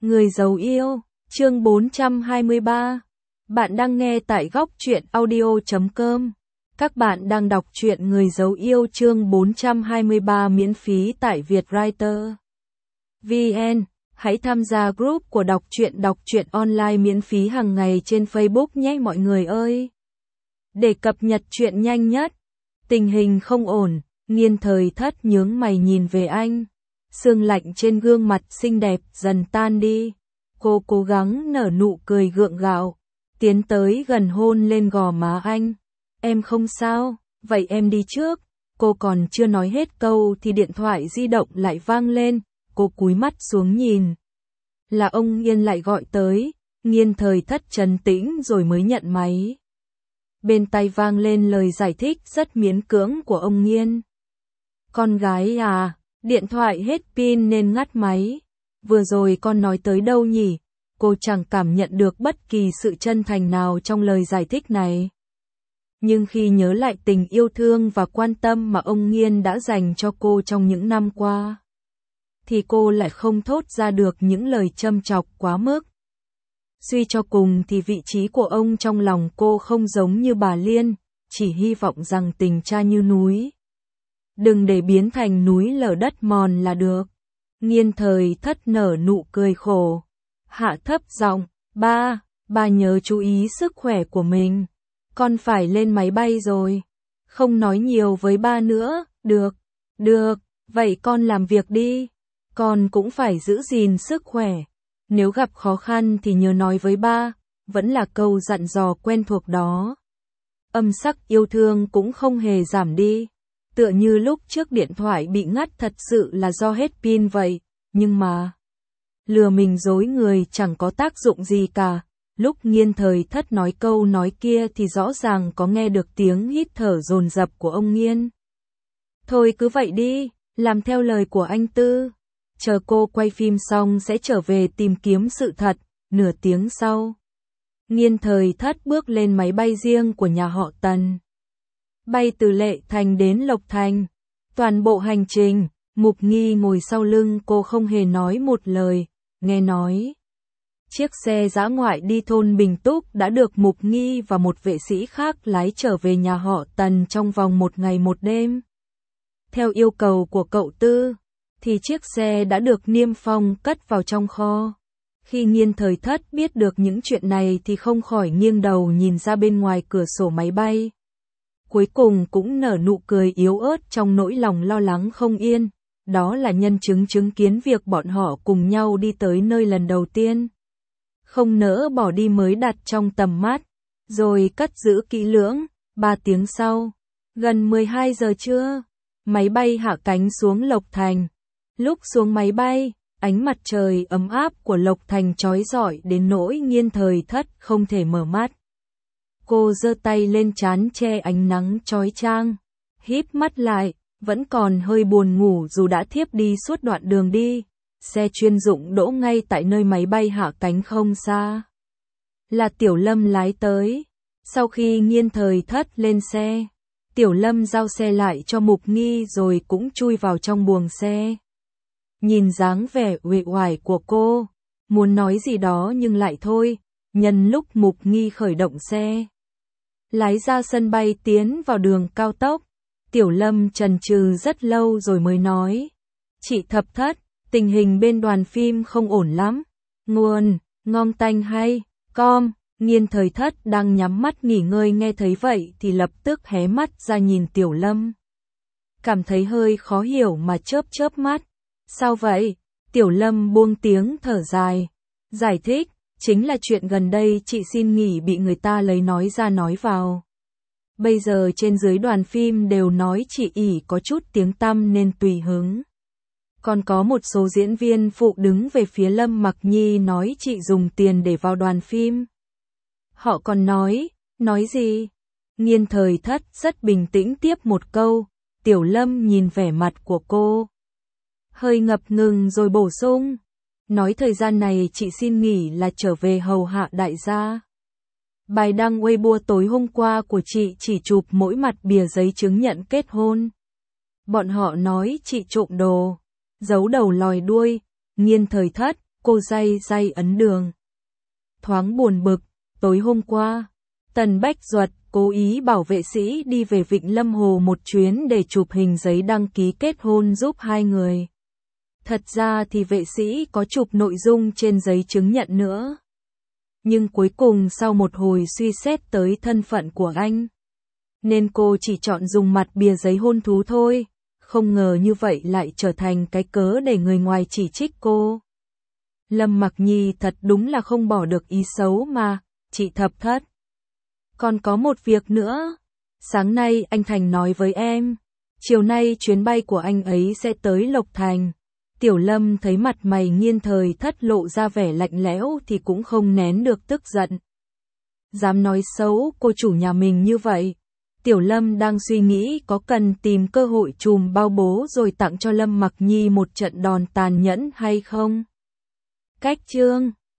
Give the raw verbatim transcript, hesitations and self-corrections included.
Người giấu yêu, chương bốn trăm hai mươi ba. Bạn đang nghe tại góc truyện audio chấm com. Các bạn đang đọc truyện Người giấu yêu chương bốn trăm hai mươi ba miễn phí tại Vietwriter chấm vn. Hãy tham gia group của đọc truyện đọc truyện online miễn phí hàng ngày trên Facebook nhé mọi người ơi. Để cập nhật truyện nhanh nhất. Tình hình không ổn, Nghiên Thời Thất nhướng mày nhìn về anh. Sương lạnh trên gương mặt xinh đẹp dần tan đi. Cô cố gắng nở nụ cười gượng gạo, tiến tới gần hôn lên gò má anh. Em không sao, vậy em đi trước. Cô còn chưa nói hết câu thì điện thoại di động lại vang lên. Cô cúi mắt xuống nhìn. Là ông Nghiên lại gọi tới. Nghiên Thời Thất trấn tĩnh rồi mới nhận máy. Bên tai vang lên lời giải thích rất miễn cưỡng của ông Nghiên. Con gái à, điện thoại hết pin nên ngắt máy. Vừa rồi con nói tới đâu nhỉ? Cô chẳng cảm nhận được bất kỳ sự chân thành nào trong lời giải thích này. Nhưng khi nhớ lại tình yêu thương và quan tâm mà ông Nghiên đã dành cho cô trong những năm qua, thì cô lại không thốt ra được những lời châm chọc quá mức. Suy cho cùng thì vị trí của ông trong lòng cô không giống như bà Liên, chỉ hy vọng rằng tình cha như núi. Đừng để biến thành núi lở đất mòn là được. Nghiên Thời Thất nở nụ cười khổ. Hạ thấp giọng, ba, ba nhớ chú ý sức khỏe của mình. Con phải lên máy bay rồi. Không nói nhiều với ba nữa, được, được, vậy con làm việc đi. Con cũng phải giữ gìn sức khỏe. Nếu gặp khó khăn thì nhớ nói với ba, vẫn là câu dặn dò quen thuộc đó. Âm sắc yêu thương cũng không hề giảm đi. Tựa như lúc trước điện thoại bị ngắt thật sự là do hết pin vậy, nhưng mà lừa mình dối người chẳng có tác dụng gì cả. Lúc Nghiên Thời Thất nói câu nói kia thì rõ ràng có nghe được tiếng hít thở dồn dập của ông Nghiên. Thôi cứ vậy đi, làm theo lời của anh Tư. Chờ cô quay phim xong sẽ trở về tìm kiếm sự thật. Nửa tiếng sau, Nghiên Thời Thất bước lên máy bay riêng của nhà họ Tần. Bay từ Lệ Thành đến Lộc Thành. Toàn bộ hành trình, Mục Nghi ngồi sau lưng cô không hề nói một lời. Nghe nói, chiếc xe dã ngoại đi thôn Bình Túc đã được Mục Nghi và một vệ sĩ khác lái trở về nhà họ Tần trong vòng một ngày một đêm. Theo yêu cầu của cậu Tư, thì chiếc xe đã được niêm phong cất vào trong kho. Khi Nghiên Thời Thất biết được những chuyện này thì không khỏi nghiêng đầu nhìn ra bên ngoài cửa sổ máy bay. Cuối cùng cũng nở nụ cười yếu ớt trong nỗi lòng lo lắng không yên. Đó là nhân chứng chứng kiến việc bọn họ cùng nhau đi tới nơi lần đầu tiên. Không nỡ bỏ đi mới đặt trong tầm mắt, rồi cất giữ kỹ lưỡng. Ba tiếng sau, gần mười hai giờ trưa, máy bay hạ cánh xuống Lộc Thành. Lúc xuống máy bay, ánh mặt trời ấm áp của Lộc Thành chói rọi đến nỗi Nghiên Thời Thất không thể mở mắt. Cô giơ tay lên trán che ánh nắng chói chang, híp mắt lại, vẫn còn hơi buồn ngủ dù đã thiếp đi suốt đoạn đường đi. Xe chuyên dụng đỗ ngay tại nơi máy bay hạ cánh không xa. Là Tiểu Lâm lái tới. Sau khi Nghiên Thời Thất lên xe, Tiểu Lâm giao xe lại cho Mục Nghi rồi cũng chui vào trong buồng xe. Nhìn dáng vẻ uể oải của cô, muốn nói gì đó nhưng lại thôi. Nhân lúc Mục Nghi khởi động xe, lái ra sân bay tiến vào đường cao tốc, Tiểu Lâm chần chừ rất lâu rồi mới nói. Chị Thập Thất, tình hình bên đoàn phim không ổn lắm. Nguồn, ngon tanh hay, com. Nghiên Thời Thất đang nhắm mắt nghỉ ngơi nghe thấy vậy thì lập tức hé mắt ra nhìn Tiểu Lâm. Cảm thấy hơi khó hiểu mà chớp chớp mắt. Sao vậy? Tiểu Lâm buông tiếng thở dài. Giải thích, chính là chuyện gần đây chị xin nghỉ bị người ta lấy nói ra nói vào. Bây giờ trên dưới đoàn phim đều nói chị ỷ có chút tiếng tăm nên tùy hứng. Còn có một số diễn viên phụ đứng về phía Lâm Mặc Nhi nói chị dùng tiền để vào đoàn phim. Họ còn nói, nói gì? Nghiên Thời Thất rất bình tĩnh tiếp một câu. Tiểu Lâm nhìn vẻ mặt của cô, hơi ngập ngừng rồi bổ sung. Nói thời gian này chị xin nghỉ là trở về hầu hạ đại gia. Bài đăng Weibo tối hôm qua của chị chỉ chụp mỗi mặt bìa giấy chứng nhận kết hôn. Bọn họ nói chị trộm đồ, giấu đầu lòi đuôi. Nghiên Thời Thất, cô day day ấn đường. Thoáng buồn bực, tối hôm qua, Tần Bách Duật cố ý bảo vệ sĩ đi về Vịnh Lâm Hồ một chuyến để chụp hình giấy đăng ký kết hôn giúp hai người. Thật ra thì vệ sĩ có chụp nội dung trên giấy chứng nhận nữa. Nhưng cuối cùng sau một hồi suy xét tới thân phận của anh, nên cô chỉ chọn dùng mặt bìa giấy hôn thú thôi. Không ngờ như vậy lại trở thành cái cớ để người ngoài chỉ trích cô. Lâm Mặc Nhi thật đúng là không bỏ được ý xấu mà, chị Thập Thất. Còn có một việc nữa. Sáng nay anh Thành nói với em, chiều nay chuyến bay của anh ấy sẽ tới Lộc Thành. Tiểu Lâm thấy mặt mày Nghiên Thời Thất lộ ra vẻ lạnh lẽo thì cũng không nén được tức giận. Dám nói xấu cô chủ nhà mình như vậy. Tiểu Lâm đang suy nghĩ có cần tìm cơ hội chùm bao bố rồi tặng cho Lâm Mặc Nhi một trận đòn tàn nhẫn hay không. Cách chương